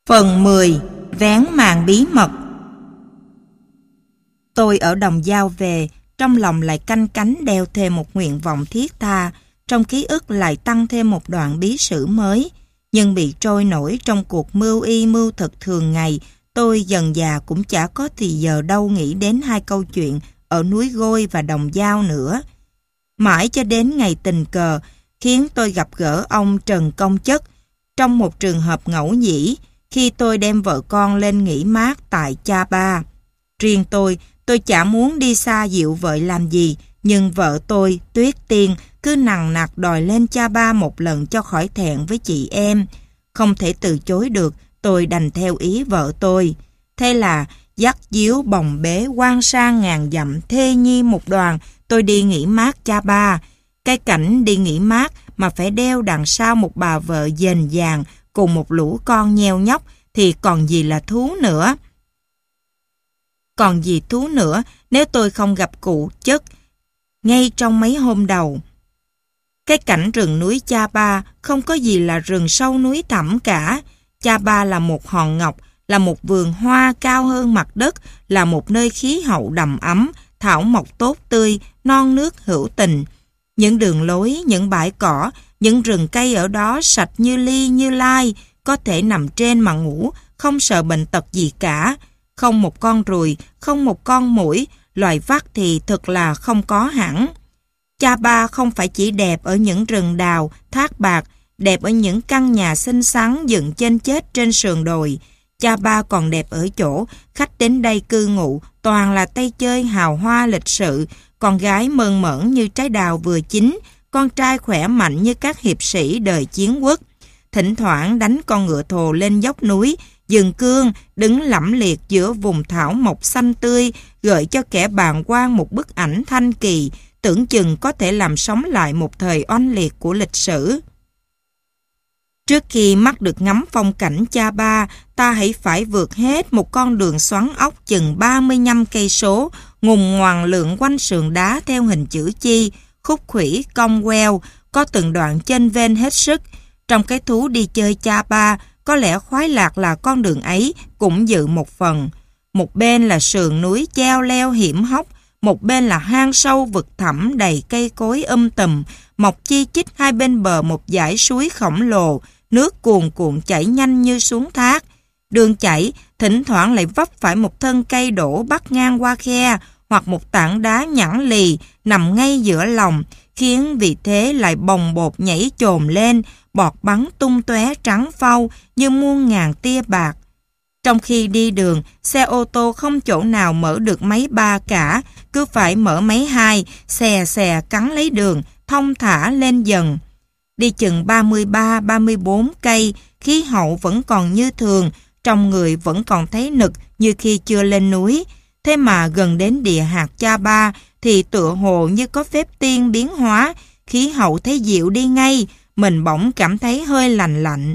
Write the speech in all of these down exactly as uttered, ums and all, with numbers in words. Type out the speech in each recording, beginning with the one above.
Phần mười. Vén màn bí mật. Tôi ở Đồng Dao về, trong lòng lại canh cánh đeo thêm một nguyện vọng thiết tha, trong ký ức lại tăng thêm một đoạn bí sử mới. Nhưng bị trôi nổi trong cuộc mưu y mưu thực thường ngày, tôi dần dà cũng chả có thì giờ đâu nghĩ đến hai câu chuyện ở núi Gôi và Đồng Dao nữa. Mãi cho đến ngày tình cờ, khiến tôi gặp gỡ ông Trần Công Chất, trong một trường hợp ngẫu nhĩ, khi tôi đem vợ con lên nghỉ mát tại Cha Ba. Riêng tôi, tôi chả muốn đi xa dịu vợi làm gì, nhưng vợ tôi, Tuyết Tiên, cứ nằng nặc đòi lên Cha Ba một lần cho khỏi thẹn với chị em. Không thể từ chối được, tôi đành theo ý vợ tôi. Thế là dắt díu bồng bế quan sang ngàn dặm thê nhi một đoàn, tôi đi nghỉ mát Cha Ba. Cái cảnh đi nghỉ mát mà phải đeo đằng sau một bà vợ dền dàng cùng một lũ con nheo nhóc thì còn gì là thú nữa. Còn gì thú nữa nếu tôi không gặp cụ Chất ngay trong mấy hôm đầu. Cái cảnh rừng núi Cha Ba không có gì là rừng sâu núi thẳm cả. Cha Ba là một hòn ngọc, là một vườn hoa cao hơn mặt đất, là một nơi khí hậu đầm ấm, thảo mộc tốt tươi, non nước hữu tình. Những đường lối, những bãi cỏ, những rừng cây ở đó sạch như ly như lai, có thể nằm trên mà ngủ, không sợ bệnh tật gì cả. Không một con ruồi, không một con muỗi, loài vắt thì thật là không có hẳn. Cha Ba không phải chỉ đẹp ở những rừng đào, thác bạc, đẹp ở những căn nhà xinh xắn dựng trên chết trên sườn đồi. Cha Ba còn đẹp ở chỗ khách đến đây cư ngụ toàn là tay chơi hào hoa lịch sự, con gái mơn mởn như trái đào vừa chín, con trai khỏe mạnh như các hiệp sĩ đời chiến quốc. Thỉnh thoảng đánh con ngựa thồ lên dốc núi, dừng cương, đứng lẫm liệt giữa vùng thảo mộc xanh tươi, gợi cho kẻ bàng quan một bức ảnh thanh kỳ, tưởng chừng có thể làm sống lại một thời oanh liệt của lịch sử. Trước khi mắt được ngắm phong cảnh Cha Ba, ta hãy phải vượt hết một con đường xoắn ốc chừng ba mươi lăm cây số, ngùng ngoằn lượn quanh sườn đá theo hình chữ chi, khúc khuỷu cong queo, có từng đoạn chênh vênh hết sức. Trong cái thú đi chơi Cha Ba, có lẽ khoái lạc là con đường ấy cũng dự một phần. Một bên là sườn núi cheo leo hiểm hóc, một bên là hang sâu vực thẳm đầy cây cối um tùm, mọc chi chít hai bên bờ một dải suối khổng lồ, nước cuồn cuộn chảy nhanh như xuống thác. Đường chảy, thỉnh thoảng lại vấp phải một thân cây đổ bắc ngang qua khe, hoặc một tảng đá nhẵn lì nằm ngay giữa lòng, khiến vì thế lại bồng bột nhảy chồm lên, bọt bắn tung tóe trắng phau như muôn ngàn tia bạc. Trong khi đi đường, xe ô tô không chỗ nào mở được máy ba cả, cứ phải mở máy hai, xè xè cắn lấy đường, thong thả lên dần. Đi chừng ba mươi ba ba mươi bốn cây, khí hậu vẫn còn như thường, trong người vẫn còn thấy nực như khi chưa lên núi. Thế mà gần đến địa hạt Cha Ba thì tựa hồ như có phép tiên biến hóa, khí hậu thấy dịu đi ngay, mình bỗng cảm thấy hơi lạnh lạnh.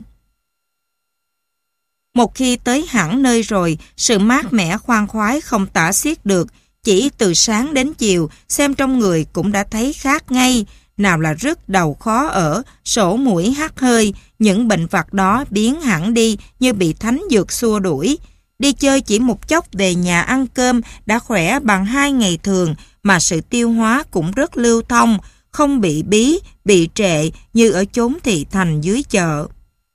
Một khi tới hẳn nơi rồi, sự mát mẻ khoan khoái không tả xiết được, chỉ từ sáng đến chiều, xem trong người cũng đã thấy khác ngay. Nào là rứt đầu khó ở, sổ mũi hắt hơi, những bệnh vặt đó biến hẳn đi như bị thánh dược xua đuổi. Đi chơi chỉ một chốc về nhà ăn cơm đã khỏe bằng hai ngày thường, mà sự tiêu hóa cũng rất lưu thông, không bị bí, bị trệ như ở chốn thị thành dưới chợ.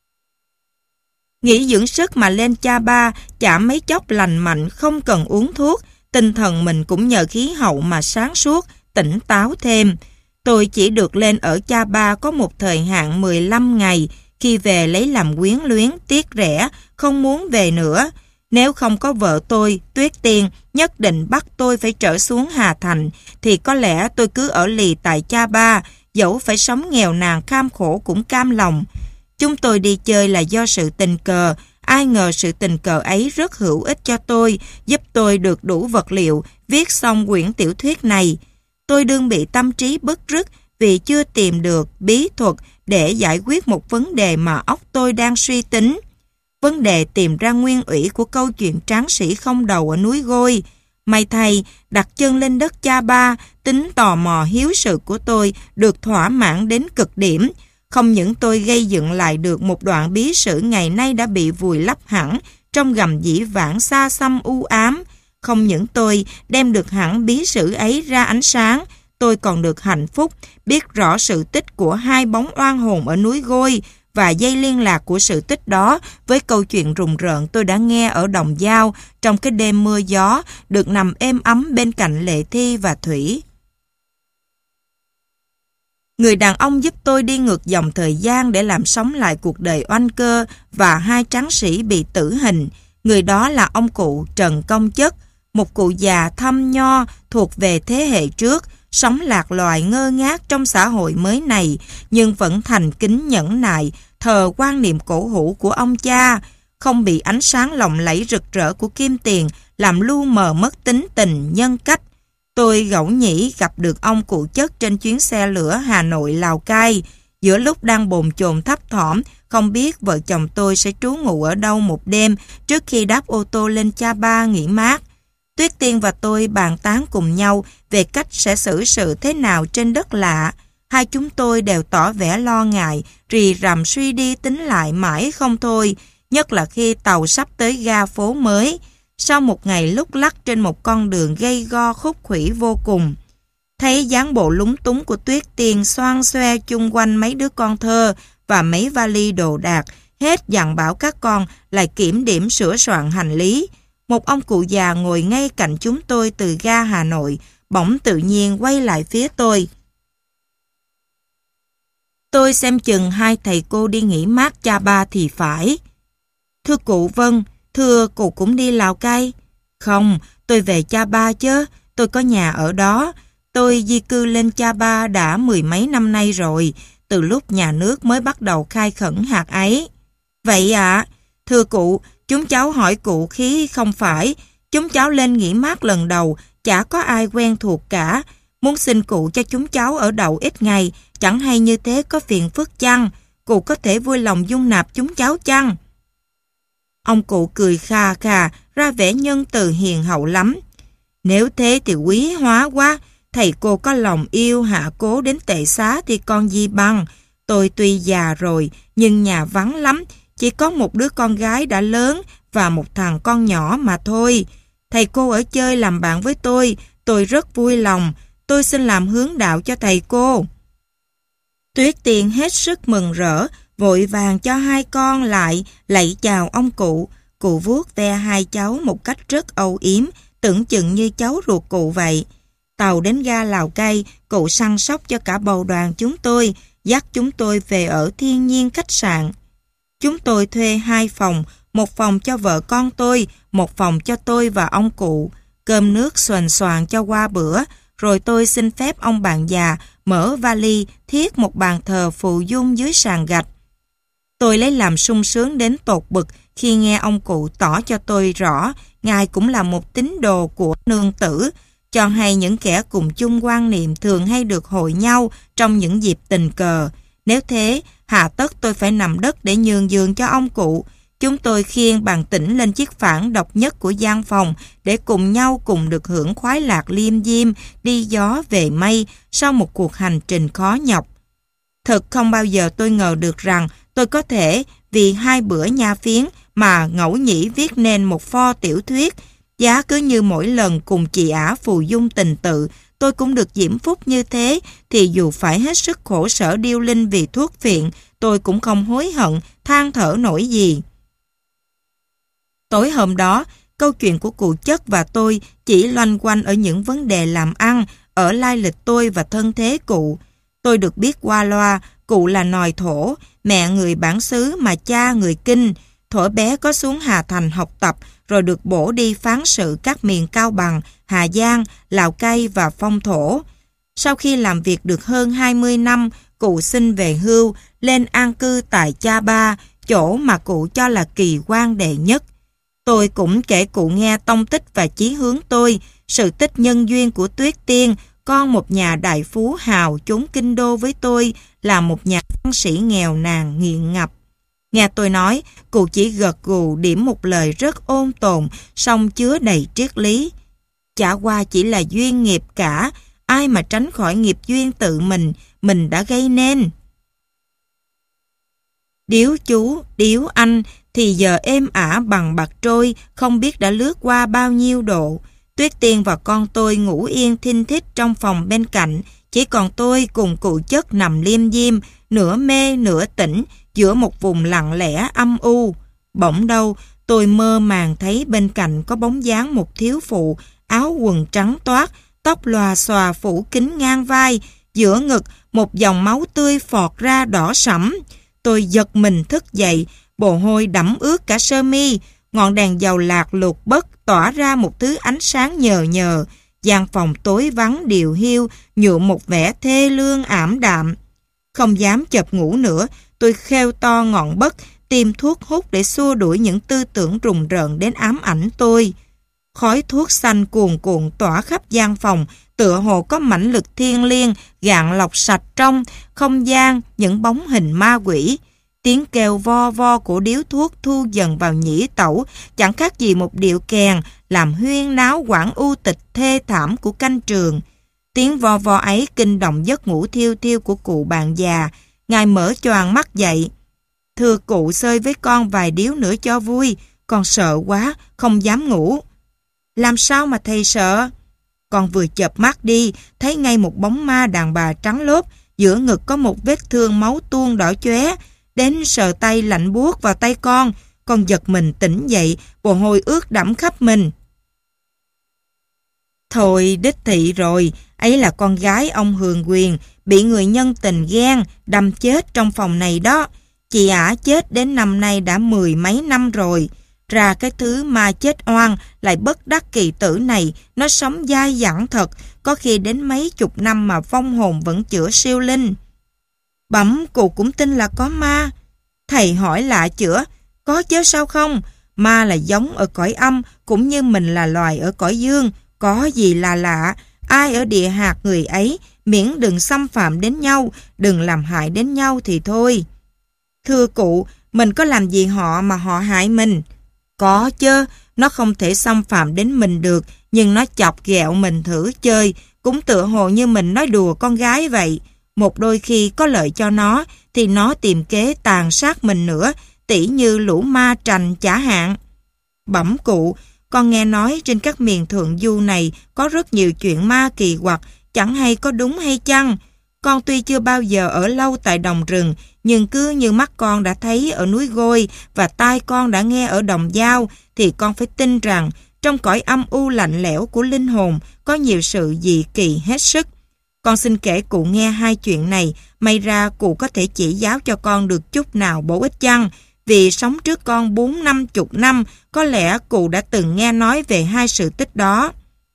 Nghỉ dưỡng sức mà lên Cha Ba chả mấy chốc lành mạnh, không cần uống thuốc, tinh thần mình cũng nhờ khí hậu mà sáng suốt, tỉnh táo thêm. Tôi chỉ được lên ở Cha Ba có một thời hạn mười lăm ngày, khi về lấy làm quyến luyến, tiếc rẻ, không muốn về nữa. Nếu không có vợ tôi, Tuyết Tiên, nhất định bắt tôi phải trở xuống Hà Thành, thì có lẽ tôi cứ ở lì tại Cha Ba, dẫu phải sống nghèo nàn kham khổ cũng cam lòng. Chúng tôi đi chơi là do sự tình cờ, ai ngờ sự tình cờ ấy rất hữu ích cho tôi, giúp tôi được đủ vật liệu, viết xong quyển tiểu thuyết này. Tôi đương bị tâm trí bứt rứt vì chưa tìm được bí thuật để giải quyết một vấn đề mà óc tôi đang suy tính. Vấn đề tìm ra nguyên ủy của câu chuyện tráng sĩ không đầu ở núi Gôi. May thay, đặt chân lên đất Cha Ba, tính tò mò hiếu sự của tôi được thỏa mãn đến cực điểm. Không những tôi gây dựng lại được một đoạn bí sử ngày nay đã bị vùi lấp hẳn trong gầm dĩ vãng xa xăm u ám, không những tôi đem được hẳn bí sử ấy ra ánh sáng, tôi còn được hạnh phúc biết rõ sự tích của hai bóng oan hồn ở núi Gôi và dây liên lạc của sự tích đó với câu chuyện rùng rợn tôi đã nghe ở Đồng Dao trong cái đêm mưa gió, được nằm êm ấm bên cạnh Lệ Thi và Thủy. Người đàn ông giúp tôi đi ngược dòng thời gian để làm sống lại cuộc đời oanh cơ và hai tráng sĩ bị tử hình. Người đó là ông cụ Trần Công Chất, một cụ già thâm nho thuộc về thế hệ trước, sống lạc loài ngơ ngác trong xã hội mới này, nhưng vẫn thành kính nhẫn nại, thờ quan niệm cổ hủ của ông cha, không bị ánh sáng lộng lẫy rực rỡ của kim tiền làm lu mờ mất tính tình, nhân cách. Tôi ngẫu nhĩ gặp được ông cụ Chất trên chuyến xe lửa Hà Nội Lào Cai, giữa lúc đang bồn chồn thấp thỏm, không biết vợ chồng tôi sẽ trú ngụ ở đâu một đêm trước khi đáp ô tô lên Cha Ba nghỉ mát. Tuyết Tiên và tôi bàn tán cùng nhau về cách sẽ xử sự thế nào trên đất lạ. Hai chúng tôi đều tỏ vẻ lo ngại, rì rầm suy đi tính lại mãi không thôi, nhất là khi tàu sắp tới ga phố mới, sau một ngày lúc lắc trên một con đường gây go khúc khuỷu vô cùng. Thấy dáng bộ lúng túng của Tuyết Tiên xoan xoe chung quanh mấy đứa con thơ và mấy vali đồ đạc, hết dặn bảo các con lại kiểm điểm sửa soạn hành lý. Một ông cụ già ngồi ngay cạnh chúng tôi từ ga Hà Nội, bỗng tự nhiên quay lại phía tôi. Tôi xem chừng hai thầy cô đi nghỉ mát Cha Ba thì phải. Thưa cụ, vâng. Thưa cụ cũng đi Lào Cai? Không, tôi về Cha Ba chứ, tôi có nhà ở đó. Tôi di cư lên Cha Ba đã mười mấy năm nay rồi, từ lúc nhà nước mới bắt đầu khai khẩn hạt ấy. Vậy ạ, à, thưa cụ, chúng cháu hỏi cụ khí không phải, chúng cháu lên nghỉ mát lần đầu, chả có ai quen thuộc cả. Muốn xin cụ cho chúng cháu ở đậu ít ngày, chẳng hay như thế có phiền phức chăng? Cụ có thể vui lòng dung nạp chúng cháu chăng? Ông cụ cười kha kha, ra vẻ nhân từ hiền hậu lắm. Nếu thế thì quý hóa quá, thầy cô có lòng yêu hạ cố đến tệ xá thì con gì bằng. Tôi tuy già rồi, nhưng nhà vắng lắm, chỉ có một đứa con gái đã lớn và một thằng con nhỏ mà thôi. Thầy cô ở chơi làm bạn với tôi, tôi rất vui lòng, tôi xin làm hướng đạo cho thầy cô. Tuyết Tiên hết sức mừng rỡ, vội vàng cho hai con lại lạy chào ông cụ. Cụ vuốt ve hai cháu một cách rất âu yếm, tưởng chừng như cháu ruột cụ vậy. Tàu đến ga Lào Cai, cụ săn sóc cho cả bầu đoàn chúng tôi, dắt chúng tôi về ở Thiên Nhiên khách sạn. Chúng tôi thuê hai phòng, một phòng cho vợ con tôi, một phòng cho tôi và ông cụ. Cơm nước xoàn xoàn cho qua bữa, rồi tôi xin phép ông bạn già mở vali thiết một bàn thờ phù dung dưới sàn gạch. Tôi lấy làm sung sướng đến tột bực khi nghe ông cụ tỏ cho tôi rõ Ngài cũng là một tín đồ của nương tử, cho hay những kẻ cùng chung quan niệm thường hay được hội nhau trong những dịp tình cờ. Nếu thế, hà tất tôi phải nằm đất để nhường giường cho ông cụ. Chúng tôi khiêng bàn tĩnh lên chiếc phản độc nhất của gian phòng để cùng nhau cùng được hưởng khoái lạc liêm diêm, đi gió về mây sau một cuộc hành trình khó nhọc. Thật không bao giờ tôi ngờ được rằng tôi có thể vì hai bữa nha phiến mà ngẫu nhĩ viết nên một pho tiểu thuyết. Giá cứ như mỗi lần cùng chị ả phù dung tình tự, tôi cũng được diễm phúc như thế, thì dù phải hết sức khổ sở điêu linh vì thuốc phiện, tôi cũng không hối hận, than thở nổi gì. Tối hôm đó, câu chuyện của cụ Chất và tôi chỉ loanh quanh ở những vấn đề làm ăn, ở lai lịch tôi và thân thế cụ. Tôi được biết qua loa, cụ là nòi thổ, mẹ người bản xứ mà cha người Kinh. Thuở bé có xuống Hà Thành học tập, rồi được bổ đi phán sự các miền Cao Bằng, Hà Giang, Lào Cai và Phong Thổ. Sau khi làm việc được hơn hai mươi năm, cụ xin về hưu, lên an cư tại Cha Ba, chỗ mà cụ cho là kỳ quan đệ nhất. Tôi cũng kể cụ nghe tông tích và chí hướng tôi, sự tích nhân duyên của Tuyết Tiên, con một nhà đại phú hào chốn kinh đô với tôi, là một nhà văn sĩ nghèo nàn nghiện ngập. Nghe tôi nói, cụ chỉ gật gù điểm một lời rất ôn tồn, song chứa đầy triết lý. Chả qua chỉ là duyên nghiệp cả, ai mà tránh khỏi nghiệp duyên tự mình, mình đã gây nên. Điếu chú, điếu anh thì giờ êm ả bằng bạc trôi, không biết đã lướt qua bao nhiêu độ. Tuyết Tiên và con tôi ngủ yên thinh thít trong phòng bên cạnh, chỉ còn tôi cùng cụ Chất nằm liêm diêm, nửa mê nửa tỉnh, giữa một vùng lặng lẽ âm u. Bỗng đâu, tôi mơ màng thấy bên cạnh có bóng dáng một thiếu phụ, áo quần trắng toát, tóc lòa xòa phủ kín ngang vai, giữa ngực một dòng máu tươi phọt ra đỏ sẫm. Tôi giật mình thức dậy, mồ hôi đẫm ướt cả sơ mi, ngọn đèn dầu lạc lục bất tỏa ra một thứ ánh sáng nhờ nhờ. Gian phòng tối vắng điều hiu, nhuộm một vẻ thê lương ảm đạm. Không dám chợp ngủ nữa, tôi khêu to ngọn bất, tìm thuốc hút để xua đuổi những tư tưởng rùng rợn đến ám ảnh tôi. Khói thuốc xanh cuồn cuộn tỏa khắp gian phòng, tựa hồ có mãnh lực thiêng liêng, gạn lọc sạch trong không gian những bóng hình ma quỷ. Tiếng kêu vo vo của điếu thuốc thu dần vào nhĩ tẩu, chẳng khác gì một điệu kèn, làm huyên náo quãng u tịch thê thảm của canh trường. Tiếng vo vo ấy kinh động giấc ngủ thiêu thiêu của cụ bạn già. Ngài mở choàng mắt dậy. Thưa cụ, xơi với con vài điếu nữa cho vui, con sợ quá, không dám ngủ. Làm sao mà thầy sợ? Con vừa chợp mắt đi, thấy ngay một bóng ma đàn bà trắng lốp, giữa ngực có một vết thương máu tuôn đỏ chóe, đến sờ tay lạnh buốt vào tay con. Con giật mình tỉnh dậy, mồ hôi ướt đẫm khắp mình. Thôi đích thị rồi, ấy là con gái ông Hường Quyền, bị người nhân tình ghen, đâm chết trong phòng này đó. Chị ả chết đến năm nay đã mười mấy năm rồi. Ra cái thứ ma chết oan lại bất đắc kỳ tử này, nó sống dai dẳng thật, có khi đến mấy chục năm mà vong hồn vẫn chữa siêu linh. Bẩm cụ cũng tin là có ma. Thầy hỏi lạ chữa, có chứ sao không? Ma là giống ở cõi âm, cũng như mình là loài ở cõi dương, có gì là lạ. Ai ở địa hạt người ấy, miễn đừng xâm phạm đến nhau, đừng làm hại đến nhau thì thôi. Thưa cụ, mình có làm gì họ mà họ hại mình? Có chứ, nó không thể xâm phạm đến mình được, nhưng nó chọc ghẹo mình thử chơi, cũng tựa hồ như mình nói đùa con gái vậy. Một đôi khi có lợi cho nó, thì nó tìm kế tàn sát mình nữa, tỉ như lũ ma trành chả hạn. Bẩm cụ, con nghe nói trên các miền thượng du này có rất nhiều chuyện ma kỳ quặc, chẳng hay có đúng hay chăng. Con tuy chưa bao giờ ở lâu tại đồng rừng, nhưng cứ như mắt con đã thấy ở núi Gôi và tai con đã nghe ở đồng Dao, thì con phải tin rằng trong cõi âm u lạnh lẽo của linh hồn có nhiều sự dị kỳ hết sức. Con xin kể cụ nghe hai chuyện này, may ra cụ có thể chỉ giáo cho con được chút nào bổ ích chăng, vì sống trước con bốn năm chục năm, có lẽ cụ đã từng nghe nói về hai sự tích đó.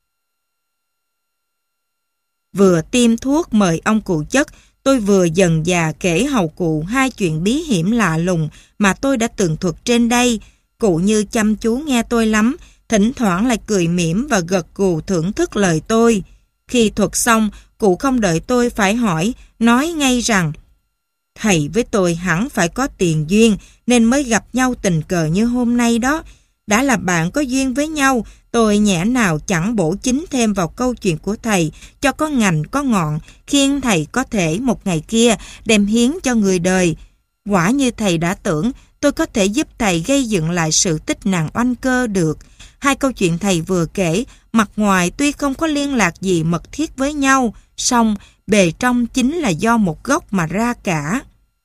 Vừa tiêm thuốc mời ông cụ Chất, tôi vừa dần dà kể hầu cụ hai chuyện bí hiểm lạ lùng mà tôi đã tường thuật trên đây. Cụ như chăm chú nghe tôi lắm, thỉnh thoảng lại cười mỉm và gật gù thưởng thức lời tôi. Khi thuật xong, cụ không đợi tôi phải hỏi, nói ngay rằng thầy với tôi hẳn phải có tiền duyên nên mới gặp nhau tình cờ như hôm nay đó. Đã là bạn có duyên với nhau, tôi nhẽ nào chẳng bổ chính thêm vào câu chuyện của thầy cho có ngành có ngọn, khiến thầy có thể một ngày kia đem hiến cho người đời. Quả như thầy đã tưởng, tôi có thể giúp thầy gây dựng lại sự tích nàng oanh cơ được. Hai câu chuyện thầy vừa kể, mặt ngoài tuy không có liên lạc gì mật thiết với nhau, song bề trong chính là do một gốc mà ra cả.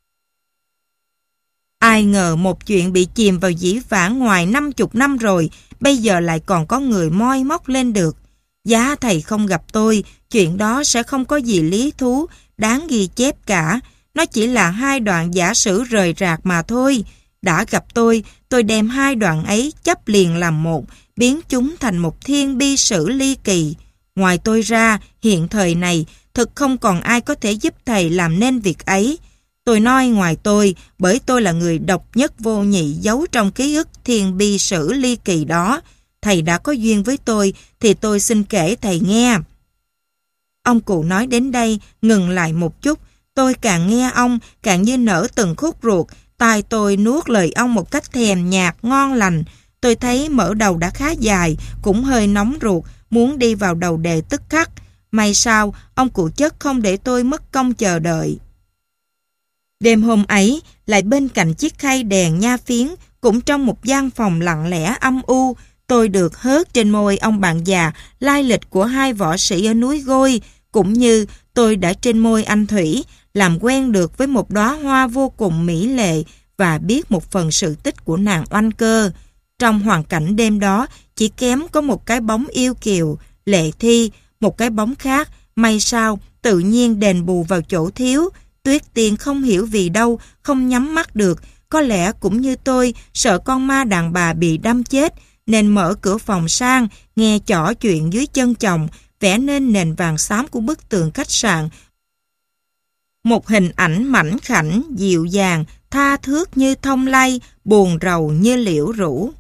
Ai ngờ một chuyện bị chìm vào dĩ vãng ngoài năm chục năm rồi, bây giờ lại còn có người moi móc lên được. Giá thầy không gặp tôi, chuyện đó sẽ không có gì lý thú, đáng ghi chép cả. Nó chỉ là hai đoạn giả sử rời rạc mà thôi. Đã gặp tôi, tôi đem hai đoạn ấy chấp liền làm một, biến chúng thành một thiên bi sử ly kỳ. Ngoài tôi ra, hiện thời này, thực không còn ai có thể giúp thầy làm nên việc ấy. Tôi nói ngoài tôi, bởi tôi là người độc nhất vô nhị giấu trong ký ức thiên bi sử ly kỳ đó. Thầy đã có duyên với tôi, thì tôi xin kể thầy nghe. Ông cụ nói đến đây, ngừng lại một chút. Tôi càng nghe ông, càng như nở từng khúc ruột. Tai tôi nuốt lời ông một cách thèm nhạt, ngon lành. Tôi thấy mở đầu đã khá dài, cũng hơi nóng ruột, muốn đi vào đầu đề tức khắc. May sao, ông cụ Chất không để tôi mất công chờ đợi. Đêm hôm ấy, lại bên cạnh chiếc khay đèn nha phiến, cũng trong một gian phòng lặng lẽ âm u, tôi được hớt trên môi ông bạn già lai lịch của hai võ sĩ ở núi Gôi, cũng như tôi đã trên môi anh Thủy, làm quen được với một đóa hoa vô cùng mỹ lệ và biết một phần sự tích của nàng Oanh Cơ. Trong hoàn cảnh đêm đó, chỉ kém có một cái bóng yêu kiều, Lệ Thi, một cái bóng khác, may sao, tự nhiên đền bù vào chỗ thiếu. Tuyết Tiên không hiểu vì đâu, không nhắm mắt được, có lẽ cũng như tôi, sợ con ma đàn bà bị đâm chết, nên mở cửa phòng sang, nghe trỏ chuyện dưới chân chồng, vẽ nên nền vàng xám của bức tường khách sạn. Một hình ảnh mảnh khảnh, dịu dàng, tha thước như thông lay, buồn rầu như liễu rũ.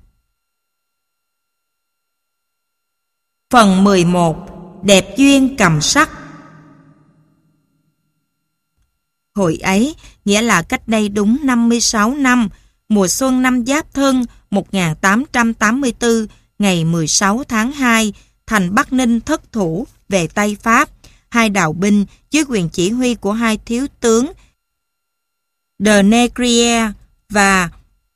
Phần mười một. Đẹp duyên cầm sắc. Hồi ấy, nghĩa là cách đây đúng năm mươi sáu năm, mùa xuân năm Giáp Thân một nghìn tám trăm tám mươi tư, ngày mười sáu tháng hai, thành Bắc Ninh thất thủ về Tây Pháp. Hai đạo binh dưới quyền chỉ huy của hai thiếu tướng de Négrier và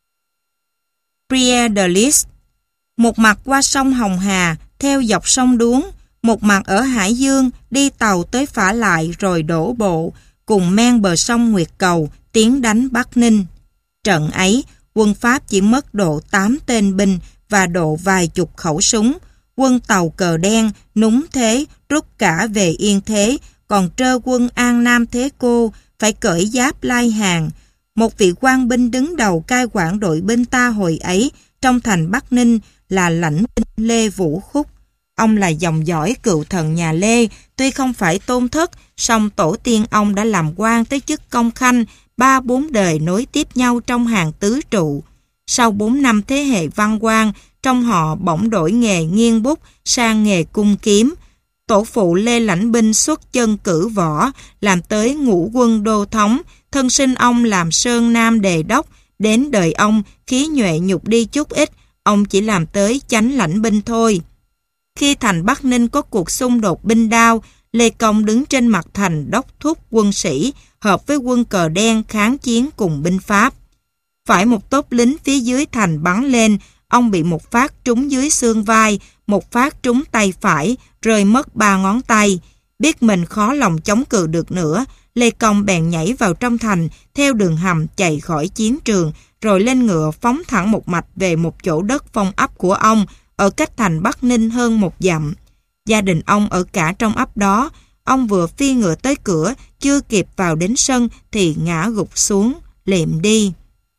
Pierre de Lis, một mặt qua sông Hồng Hà theo dọc sông Đuống, một mặt ở Hải Dương đi tàu tới Phả Lại rồi đổ bộ, cùng men bờ sông Nguyệt Cầu tiến đánh Bắc Ninh. Trận ấy, quân Pháp chỉ mất độ tám tên binh và độ vài chục khẩu súng. Quân Tàu Cờ Đen núng thế rút cả về Yên Thế, còn trơ quân An Nam Thế Cô phải cởi giáp lai hàng. Một vị quan binh đứng đầu cai quản đội binh ta hồi ấy trong thành Bắc Ninh là lãnh binh Lê Vũ Khúc. Ông là dòng dõi cựu thần nhà Lê, tuy không phải tôn thất, song tổ tiên ông đã làm quan tới chức công khanh, ba bốn đời nối tiếp nhau trong hàng tứ trụ. Sau bốn năm thế hệ văn quan, trong họ bỗng đổi nghề nghiêng bút sang nghề cung kiếm. Tổ phụ Lê Lãnh Binh xuất chân cử võ, làm tới ngũ quân đô thống, thân sinh ông làm Sơn Nam đề đốc, đến đời ông khí nhuệ nhục đi chút ít, ông chỉ làm tới chánh lãnh binh thôi. Khi thành Bắc Ninh có cuộc xung đột binh đao, Lê Công đứng trên mặt thành đốc thúc quân sĩ, hợp với quân Cờ Đen kháng chiến cùng binh Pháp. Phải một tốp lính phía dưới thành bắn lên, ông bị một phát trúng dưới xương vai, một phát trúng tay phải, rơi mất ba ngón tay. Biết mình khó lòng chống cự được nữa, Lê Công bèn nhảy vào trong thành, theo đường hầm chạy khỏi chiến trường, rồi lên ngựa phóng thẳng một mạch về một chỗ đất phong ấp của ông, ở cách thành Bắc Ninh hơn một dặm. Gia đình ông ở cả trong ấp đó. Ông vừa phi ngựa tới cửa, chưa kịp vào đến sân thì ngã gục xuống, liệm đi.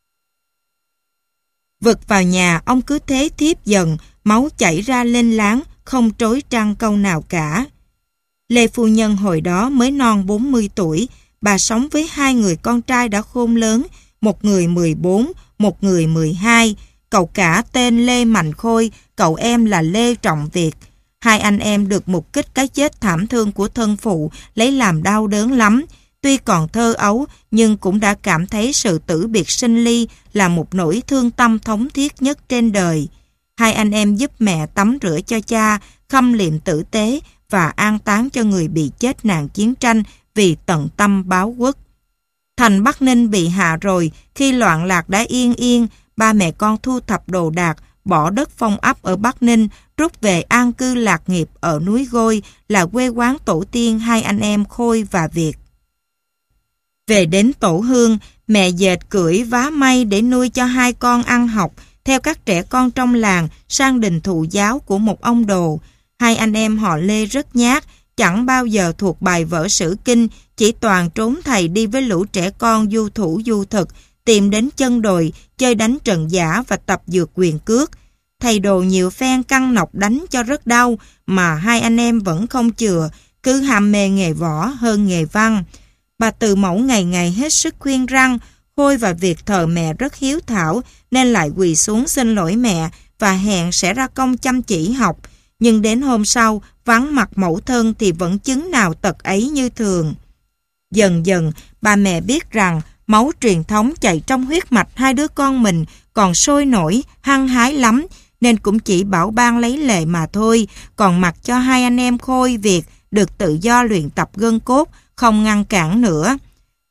Vực vào nhà, ông cứ thế thiếp dần, máu chảy ra lên láng, không trối trăng câu nào cả. Lê phu nhân hồi đó mới non bốn mươi tuổi, bà sống với hai người con trai đã khôn lớn, một người mười bốn, một người mười hai. Cậu cả tên Lê Mạnh Khôi, cậu em là Lê Trọng Việt. Hai anh em được mục kích cái chết thảm thương của thân phụ lấy làm đau đớn lắm. Tuy còn thơ ấu nhưng cũng đã cảm thấy sự tử biệt sinh ly là một nỗi thương tâm thống thiết nhất trên đời. Hai anh em giúp mẹ tắm rửa cho cha, khâm liệm tử tế và an táng cho người bị chết nạn chiến tranh vì tận tâm báo quốc. Thành Bắc Ninh bị hạ rồi, khi loạn lạc đã yên yên, ba mẹ con thu thập đồ đạc, bỏ đất phong ấp ở Bắc Ninh, rút về an cư lạc nghiệp ở núi Gôi, là quê quán tổ tiên hai anh em Khôi và Việt. Về đến tổ hương, mẹ dệt cưỡi vá may để nuôi cho hai con ăn học, theo các trẻ con trong làng sang đình thụ giáo của một ông đồ. Hai anh em họ Lê rất nhát, chẳng bao giờ thuộc bài vở sử kinh, chỉ toàn trốn thầy đi với lũ trẻ con du thủ du thực, tìm đến chân đồi, chơi đánh trận giả và tập dược quyền cước. Thầy đồ nhiều phen căng nọc đánh cho rất đau, mà hai anh em vẫn không chừa, cứ ham mê nghề võ hơn nghề văn. Bà Từ Mẫu ngày ngày hết sức khuyên răn, Khôi và Việt thờ mẹ rất hiếu thảo, nên lại quỳ xuống xin lỗi mẹ và hẹn sẽ ra công chăm chỉ học. Nhưng đến hôm sau, vắng mặt mẫu thân thì vẫn chứng nào tật ấy như thường. Dần dần, bà mẹ biết rằng máu truyền thống chạy trong huyết mạch hai đứa con mình còn sôi nổi, hăng hái lắm, nên cũng chỉ bảo ban lấy lệ mà thôi, còn mặc cho hai anh em Khôi Việt được tự do luyện tập gân cốt, không ngăn cản nữa.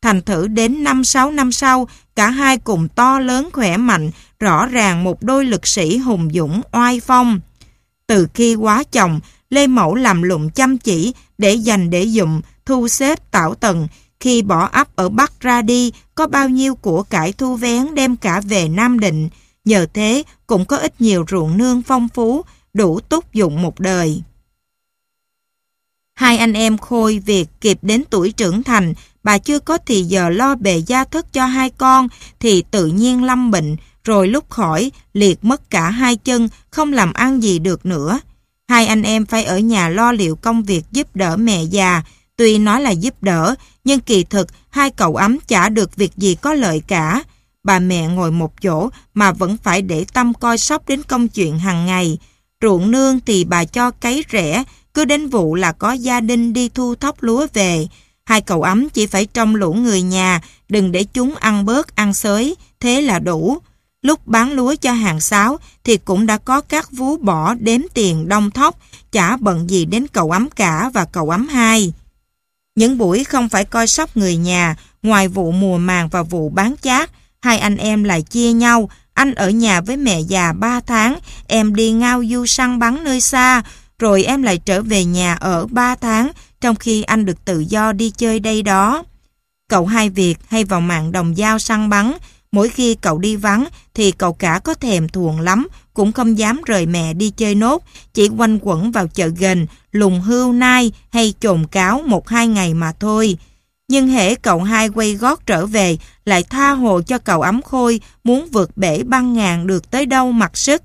Thành thử đến năm sáu năm sau, cả hai cùng to lớn khỏe mạnh, rõ ràng một đôi lực sĩ hùng dũng oai phong. Từ khi quá chồng, Lê Mẫu làm lụng chăm chỉ để dành để dụm, thu xếp tảo tần. Khi bỏ ấp ở Bắc ra đi, có bao nhiêu của cải thu vén đem cả về Nam Định. Nhờ thế cũng có ít nhiều ruộng nương phong phú, đủ túc dụng một đời. Hai anh em Khôi Việt kịp đến tuổi trưởng thành, bà chưa có thì giờ lo bề gia thất cho hai con, thì tự nhiên lâm bệnh, rồi lúc khỏi, liệt mất cả hai chân, không làm ăn gì được nữa. Hai anh em phải ở nhà lo liệu công việc giúp đỡ mẹ già. Tuy nói là giúp đỡ, nhưng kỳ thực hai cậu ấm chả được việc gì có lợi cả. Bà mẹ ngồi một chỗ mà vẫn phải để tâm coi sóc đến công chuyện hàng ngày. Ruộng nương thì bà cho cấy rẻ, cứ đến vụ là có gia đình đi thu thóc lúa về. Hai cậu ấm chỉ phải trông lũ người nhà, đừng để chúng ăn bớt ăn xới, thế là đủ. Lúc bán lúa cho hàng Sáo thì cũng đã có các vú bỏ đếm tiền đông thóc, chả bận gì đến cậu ấm cả và cậu ấm hai. Những buổi không phải coi sóc người nhà, ngoài vụ mùa màng và vụ bán chát, hai anh em lại chia nhau. Anh ở nhà với mẹ già ba tháng, em đi ngao du săn bắn nơi xa, rồi em lại trở về nhà ở ba tháng, trong khi anh được tự do đi chơi đây đó. Cậu hai Việt hay vào mạng đồng dao săn bắn, mỗi khi cậu đi vắng thì cậu cả có thèm thuồng lắm, cũng không dám rời mẹ đi chơi nốt, chỉ quanh quẩn vào chợ gần, lùng hươu nai hay chồn cáo một hai ngày mà thôi. Nhưng hễ cậu hai quay gót trở về, lại tha hồ cho cậu ấm Khôi, muốn vượt bể băng ngàn được tới đâu mặc sức.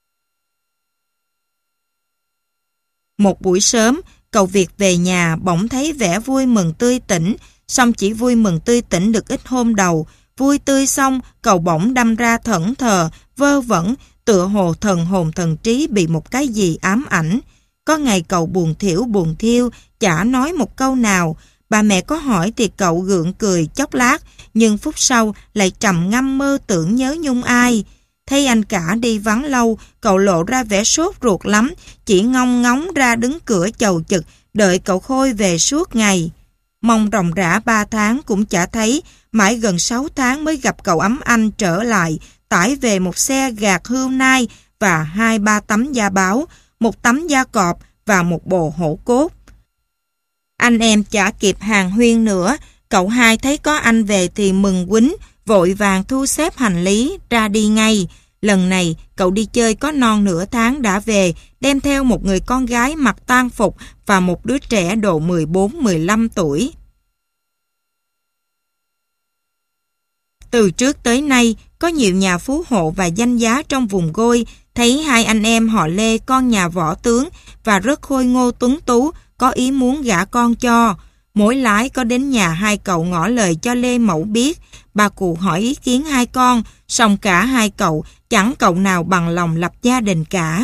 Một buổi sớm, cậu Việt về nhà bỗng thấy vẻ vui mừng tươi tỉnh, song chỉ vui mừng tươi tỉnh được ít hôm đầu. Vui tươi xong, cậu bỗng đâm ra thẫn thờ, vơ vẩn, tựa hồ thần hồn thần trí bị một cái gì ám ảnh. Có ngày cậu buồn thiểu buồn thiêu, chả nói một câu nào. Bà mẹ có hỏi thì cậu gượng cười chốc lát, nhưng phút sau lại trầm ngâm mơ tưởng nhớ nhung ai. Thấy anh cả đi vắng lâu, cậu lộ ra vẻ sốt ruột lắm, chỉ ngông ngóng ra đứng cửa chầu chực, đợi cậu Khôi về suốt ngày. Mong ròng rã ba tháng cũng chả thấy, mãi gần sáu tháng mới gặp cậu ấm anh trở lại, tải về một xe gạt hươu nai và hai ba tấm da báo, một tấm da cọp và một bồ hổ cốt. Anh em chả kịp hàng huyên nữa, cậu hai thấy có anh về thì mừng quýnh, vội vàng thu xếp hành lý, ra đi ngay. Lần này, cậu đi chơi có non nửa tháng đã về, đem theo một người con gái mặc tang phục và một đứa trẻ độ mười bốn mười lăm tuổi. Từ trước tới nay, có nhiều nhà phú hộ và danh giá trong vùng Gôi, thấy hai anh em họ Lê con nhà võ tướng và rất khôi ngô tuấn tú, có ý muốn gả con cho. Mỗi lái có đến nhà hai cậu ngỏ lời cho Lê Mẫu biết, bà cụ hỏi ý kiến hai con, song cả hai cậu chẳng cậu nào bằng lòng lập gia đình cả.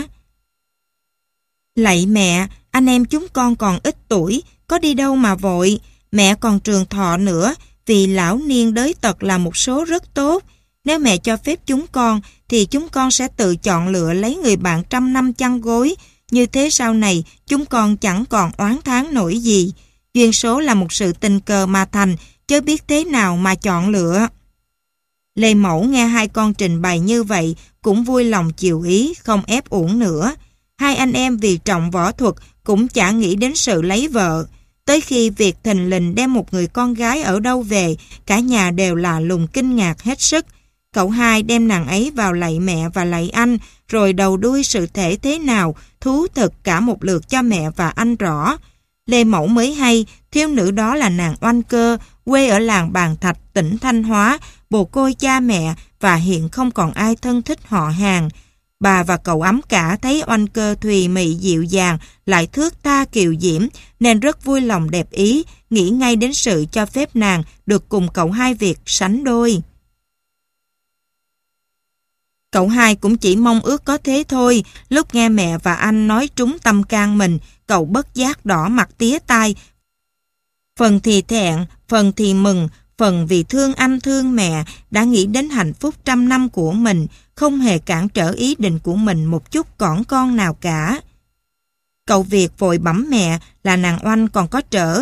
Lạy mẹ, anh em chúng con còn ít tuổi, có đi đâu mà vội, mẹ còn trường thọ nữa, vì lão niên đới tật là một số rất tốt. Nếu mẹ cho phép chúng con, thì chúng con sẽ tự chọn lựa lấy người bạn trăm năm chăn gối, như thế sau này chúng con chẳng còn oán thán nổi gì. Duyên số là một sự tình cờ mà thành, chớ biết thế nào mà chọn lựa. Lê Mẫu nghe hai con trình bày như vậy, cũng vui lòng chiều ý, không ép uổng nữa. Hai anh em vì trọng võ thuật, cũng chả nghĩ đến sự lấy vợ. Tới khi việc thình lình đem một người con gái ở đâu về, cả nhà đều là lùng kinh ngạc hết sức. Cậu hai đem nàng ấy vào lạy mẹ và lạy anh, rồi đầu đuôi sự thể thế nào, thú thực cả một lượt cho mẹ và anh rõ. Lê Mẫu mới hay, thiếu nữ đó là nàng Oanh Cơ, quê ở làng Bàn Thạch, tỉnh Thanh Hóa, bồ côi cha mẹ và hiện không còn ai thân thích họ hàng. Bà và cậu ấm cả thấy Oanh Cơ thùy mị dịu dàng, lại thước tha kiều diễm, nên rất vui lòng đẹp ý, nghĩ ngay đến sự cho phép nàng được cùng cậu hai Việt sánh đôi. Cậu hai cũng chỉ mong ước có thế thôi, lúc nghe mẹ và anh nói trúng tâm can mình, cậu bất giác đỏ mặt tía tai. Phần thì thẹn, phần thì mừng, phần vì thương anh thương mẹ, đã nghĩ đến hạnh phúc trăm năm của mình, không hề cản trở ý định của mình một chút cỏn con nào cả. Cậu Việt vội bẩm mẹ là nàng Oanh còn có trở,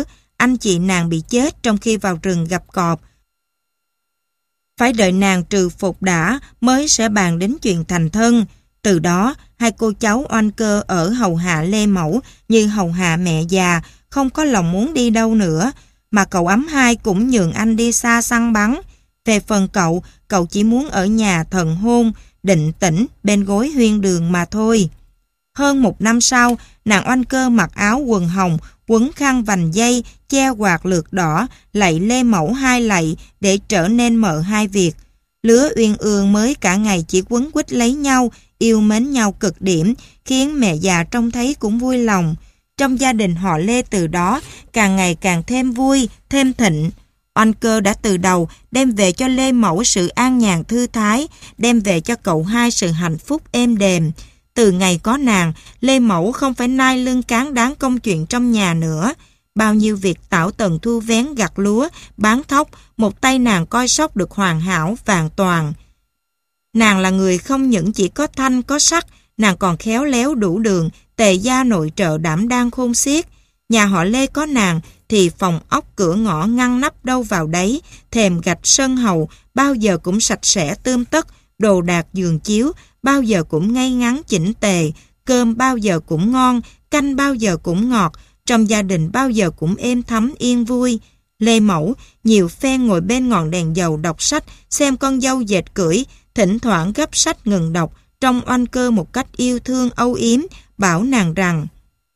anh chị nàng bị chết trong khi vào rừng gặp cọp. Phải đợi nàng trừ phục đã mới sẽ bàn đến chuyện thành thân. Từ đó, hai cô cháu Oanh Cơ ở hầu hạ Lê Mẫu như hầu hạ mẹ già, không có lòng muốn đi đâu nữa, mà cậu ấm hai cũng nhường anh đi xa săn bắn. Về phần cậu, cậu chỉ muốn ở nhà thần hôn, định tĩnh bên gối huyên đường mà thôi. Hơn một năm sau, nàng Oanh Cơ mặc áo quần hồng, quấn khăn vành dây, che quạt lược đỏ, lạy Lê Mẫu hai lạy để trở nên mợ hai việc. Lứa uyên ương mới cả ngày chỉ quấn quýt lấy nhau, yêu mến nhau cực điểm, khiến mẹ già trông thấy cũng vui lòng. Trong gia đình họ Lê từ đó, càng ngày càng thêm vui, thêm thịnh. Oanh Cơ đã từ đầu đem về cho Lê Mẫu sự an nhàn thư thái, đem về cho cậu hai sự hạnh phúc êm đềm. Từ ngày có nàng, Lê Mẫu không phải nai lưng cán đáng công chuyện trong nhà nữa. Bao nhiêu việc tảo tần thu vén gặt lúa, bán thóc, một tay nàng coi sóc được hoàn hảo, vàng toàn. Nàng là người không những chỉ có thanh có sắc, nàng còn khéo léo đủ đường, tề gia nội trợ đảm đang khôn xiết. Nhà họ Lê có nàng thì phòng ốc cửa ngõ ngăn nắp đâu vào đấy, thềm gạch sân hầu bao giờ cũng sạch sẽ tươm tất, đồ đạc giường chiếu bao giờ cũng ngay ngắn chỉnh tề, cơm bao giờ cũng ngon, canh bao giờ cũng ngọt, trong gia đình bao giờ cũng êm thấm yên vui. Lê Mẫu nhiều phen ngồi bên ngọn đèn dầu đọc sách, xem con dâu dệt cưỡi, thỉnh thoảng gấp sách ngừng đọc, trông Oanh Cơ một cách yêu thương âu yếm, bảo nàng rằng: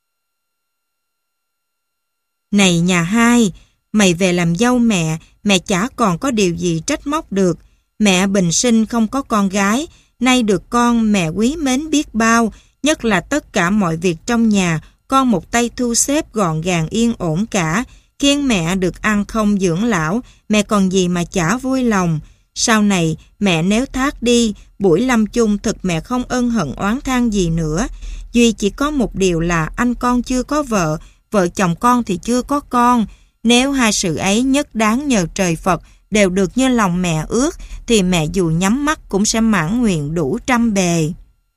"Này nhà hai, mày về làm dâu mẹ, mẹ chả còn có điều gì trách móc được. Mẹ bình sinh không có con gái, nay được con mẹ quý mến biết bao, nhất là tất cả mọi việc trong nhà, con một tay thu xếp gọn gàng yên ổn cả, khiến mẹ được ăn không dưỡng lão, mẹ còn gì mà chả vui lòng. Sau này, mẹ nếu thác đi, buổi lâm chung thực mẹ không ân hận oán than gì nữa. Duy chỉ có một điều là anh con chưa có vợ, vợ chồng con thì chưa có con. Nếu hai sự ấy nhất đáng nhờ trời Phật đều được như lòng mẹ ước, thì mẹ dù nhắm mắt cũng sẽ mãn nguyện đủ trăm bề."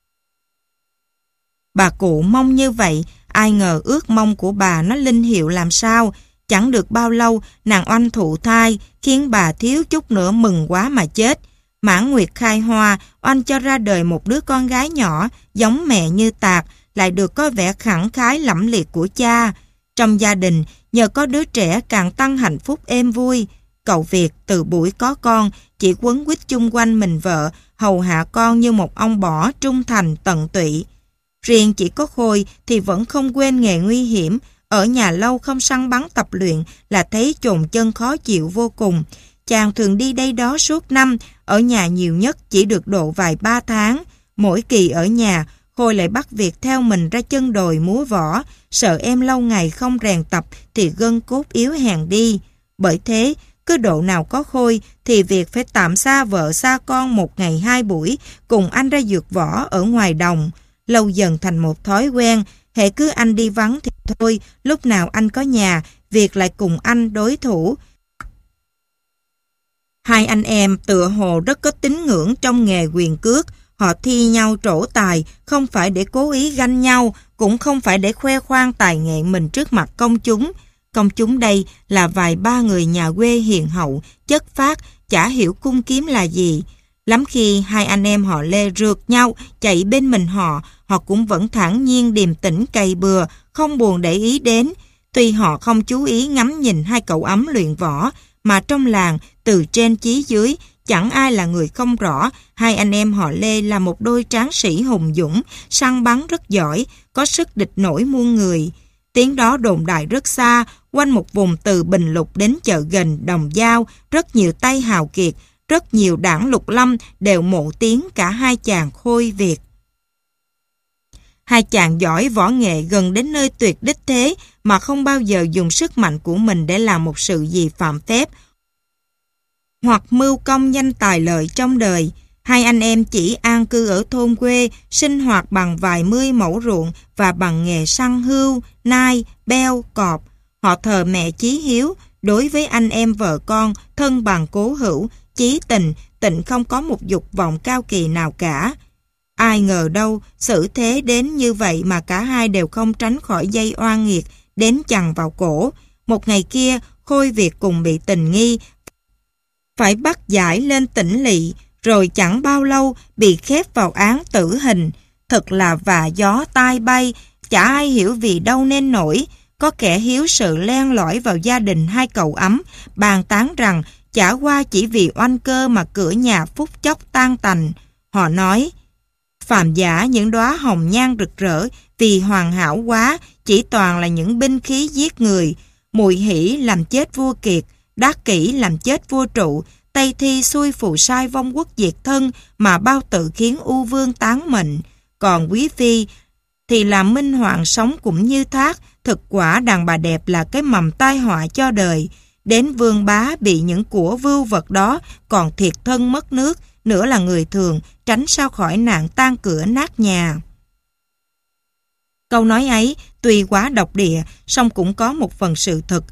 Bà cụ mong như vậy, ai ngờ ước mong của bà nó linh hiệu làm sao. Chẳng được bao lâu, nàng Oanh thụ thai, khiến bà thiếu chút nữa mừng quá mà chết. Mãn nguyệt khai hoa, Oanh cho ra đời một đứa con gái nhỏ, giống mẹ như tạc, lại được có vẻ khẳng khái lẫm liệt của cha. Trong gia đình, nhờ có đứa trẻ càng tăng hạnh phúc êm vui. Cậu Việt từ buổi có con, chỉ quấn quýt chung quanh mình vợ, hầu hạ con như một ông bỏ trung thành tận tụy. Riêng chỉ có Khôi thì vẫn không quên nghề nguy hiểm, ở nhà lâu không săn bắn tập luyện là thấy chồn chân khó chịu vô cùng. Chàng thường đi đây đó suốt năm, ở nhà nhiều nhất chỉ được độ vài ba tháng. Mỗi kỳ ở nhà, Khôi lại bắt Việt theo mình ra chân đồi múa võ, sợ em lâu ngày không rèn tập thì gân cốt yếu hèn đi. Bởi thế, cứ độ nào có Khôi thì Việt phải tạm xa vợ xa con một ngày hai buổi, cùng anh ra dược võ ở ngoài đồng. Lâu dần thành một thói quen, hễ cứ anh đi vắng thì thôi, lúc nào anh có nhà, Việt lại cùng anh đối thủ. Hai anh em tựa hồ rất có tín ngưỡng trong nghề quyền cước, họ thi nhau trổ tài, không phải để cố ý ganh nhau, cũng không phải để khoe khoang tài nghệ mình trước mặt công chúng. Công chúng đây là vài ba người nhà quê hiền hậu, chất phác, chả hiểu cung kiếm là gì. Lắm khi hai anh em họ Lê rượt nhau, chạy bên mình họ, họ cũng vẫn thản nhiên điềm tĩnh cày bừa, không buồn để ý đến. Tuy họ không chú ý ngắm nhìn hai cậu ấm luyện võ, mà trong làng, từ trên chí dưới, chẳng ai là người không rõ, hai anh em họ Lê là một đôi tráng sĩ hùng dũng, săn bắn rất giỏi, có sức địch nổi muôn người. Tiếng đó đồn đại rất xa, quanh một vùng từ Bình Lục đến chợ Gần, Đồng Giao, rất nhiều tay hào kiệt, rất nhiều đảng lục lâm đều mộ tiếng cả hai chàng Khôi Việt. Hai chàng giỏi võ nghệ gần đến nơi tuyệt đích thế mà không bao giờ dùng sức mạnh của mình để làm một sự gì phạm phép hoặc mưu công danh tài lợi trong đời. Hai anh em chỉ an cư ở thôn quê, sinh hoạt bằng vài mươi mẫu ruộng và bằng nghề săn hươu, nai, beo, cọp. Họ thờ mẹ chí hiếu, đối với anh em vợ con, thân bằng cố hữu, chí tình, tịnh không có một dục vọng cao kỳ nào cả. Ai ngờ đâu, xử thế đến như vậy mà cả hai đều không tránh khỏi dây oan nghiệt, đến chằng vào cổ. Một ngày kia, Khôi Việt cùng bị tình nghi, phải bắt giải lên tỉnh lỵ, rồi chẳng bao lâu bị khép vào án tử hình. Thật là vạ gió tai bay, chả ai hiểu vì đâu nên nổi. Có kẻ hiếu sự len lỏi vào gia đình hai cậu ấm, bàn tán rằng chả qua chỉ vì oanh cơ mà cửa nhà phút chốc tan tành. Họ nói, phàm giả những đóa hồng nhan rực rỡ vì hoàn hảo quá, chỉ toàn là những binh khí giết người. Mùi hỷ làm chết vua Kiệt, Đát Kỷ làm chết vua Trụ, Tây Thi xui phù sai vong quốc diệt thân, mà Bao Tự khiến U Vương tán mệnh. Còn Quý Phi thì làm minh hoàng sống cũng như thác. Thực quả đàn bà đẹp là cái mầm tai họa cho đời. Đến Vương Bá bị những của vưu vật đó còn thiệt thân mất nước, nữa là người thường, tránh sao khỏi nạn tan cửa nát nhà. Câu nói ấy tuy quá độc địa, song cũng có một phần sự thực.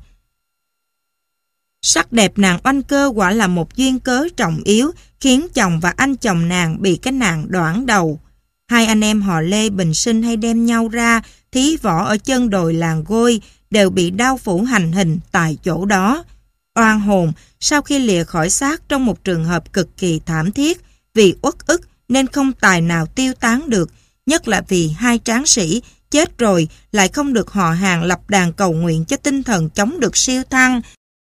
Sắc đẹp nàng oanh cơ quả là một duyên cớ trọng yếu, khiến chồng và anh chồng nàng bị cái nạn đoản đầu. Hai anh em họ Lê bình sinh hay đem nhau ra, thí võ ở chân đồi làng Gôi, đều bị đao phủ hành hình tại chỗ đó. Oan hồn, sau khi lìa khỏi xác trong một trường hợp cực kỳ thảm thiết, vì uất ức nên không tài nào tiêu tán được, nhất là vì hai tráng sĩ chết rồi lại không được họ hàng lập đàn cầu nguyện cho tinh thần chống được siêu thăng,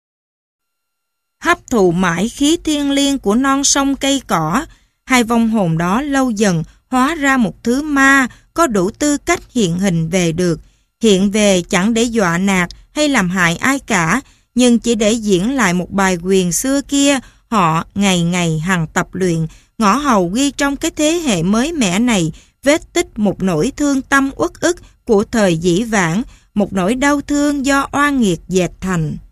hấp thụ mãi khí thiêng liêng của non sông cây cỏ. Hai vong hồn đó lâu dần hóa ra một thứ ma có đủ tư cách hiện hình về được. Hiện về chẳng để dọa nạt hay làm hại ai cả, nhưng chỉ để diễn lại một bài quyền xưa kia. Họ ngày ngày hằng tập luyện, ngõ hầu ghi trong cái thế hệ mới mẻ này vết tích một nỗi thương tâm uất ức của thời dĩ vãng, một nỗi đau thương do oan nghiệt dệt thành.